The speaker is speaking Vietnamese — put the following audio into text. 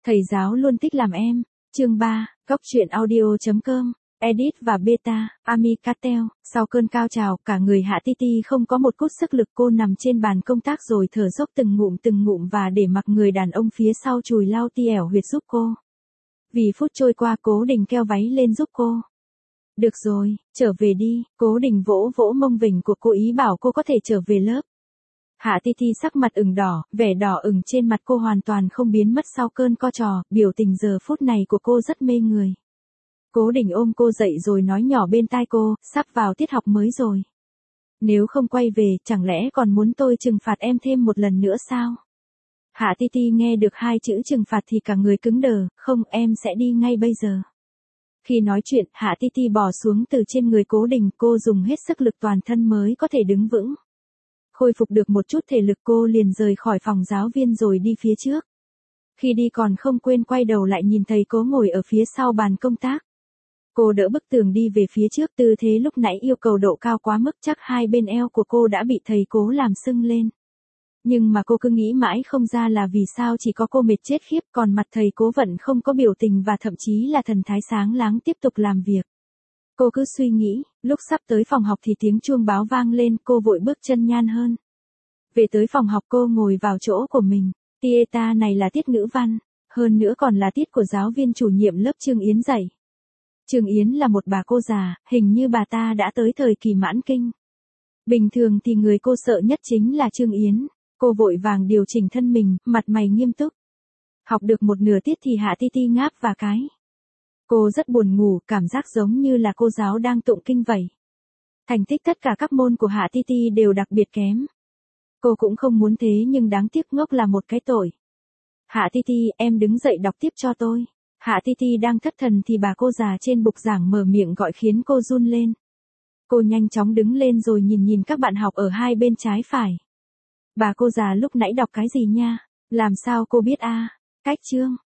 Thầy giáo luôn thích làm em. Chương 3, Góc truyện audio.com. Edit và Beta, Ami Cartel. Sau cơn cao trào, cả người Hạ Titi không có một chút sức lực, cô nằm trên bàn công tác rồi thở dốc từng ngụm và để mặc người đàn ông phía sau chùi lau ti ẻo huyệt giúp cô. Vì phút trôi qua, Cố Đình keo váy lên giúp cô. Được rồi, trở về đi. Cố Đình vỗ vỗ mông vỉnh của cô, ý bảo cô có thể trở về lớp. Hạ Titi sắc mặt ửng đỏ, vẻ đỏ ửng trên mặt cô hoàn toàn không biến mất sau cơn co trò, biểu tình giờ phút này của cô rất mê người. Cố Đình ôm cô dậy rồi nói nhỏ bên tai cô, sắp vào tiết học mới rồi. Nếu không quay về, chẳng lẽ còn muốn tôi trừng phạt em thêm một lần nữa sao? Hạ Titi nghe được hai chữ trừng phạt thì cả người cứng đờ, không, em sẽ đi ngay bây giờ. Khi nói chuyện, Hạ Titi bò xuống từ trên người Cố Đình, cô dùng hết sức lực toàn thân mới có thể đứng vững. Khôi phục được một chút thể lực, cô liền rời khỏi phòng giáo viên rồi đi phía trước. Khi đi còn không quên quay đầu lại nhìn thầy Cố ngồi ở phía sau bàn công tác. Cô đỡ bức tường đi về phía trước, tư thế lúc nãy yêu cầu độ cao quá mức, chắc hai bên eo của cô đã bị thầy Cố làm sưng lên. Nhưng mà cô cứ nghĩ mãi không ra là vì sao chỉ có cô mệt chết khiếp, còn mặt thầy Cố vẫn không có biểu tình và thậm chí là thần thái sáng láng tiếp tục làm việc. Cô cứ suy nghĩ, lúc sắp tới phòng học thì tiếng chuông báo vang lên, cô vội bước chân nhan hơn. Về tới phòng học, cô ngồi vào chỗ của mình. Tieta này là tiết ngữ văn, hơn nữa còn là tiết của giáo viên chủ nhiệm lớp Trương Yến dạy. Trương Yến là một bà cô già, hình như bà ta đã tới thời kỳ mãn kinh. Bình thường thì người cô sợ nhất chính là Trương Yến. Cô vội vàng điều chỉnh thân mình, mặt mày nghiêm túc. Học được một nửa tiết thì Hạ Titi ngáp và cái. Cô rất buồn ngủ, cảm giác giống như là cô giáo đang tụng kinh vậy. Thành tích tất cả các môn của Hạ Titi đều đặc biệt kém. Cô cũng không muốn thế nhưng đáng tiếc, ngốc là một cái tội. Hạ Titi, em đứng dậy đọc tiếp cho tôi. Hạ Titi đang thất thần thì bà cô già trên bục giảng mở miệng gọi khiến cô run lên. Cô nhanh chóng đứng lên rồi nhìn các bạn học ở hai bên trái phải. Bà cô già lúc nãy đọc cái gì nha? Làm sao cô biết a? Cách chương.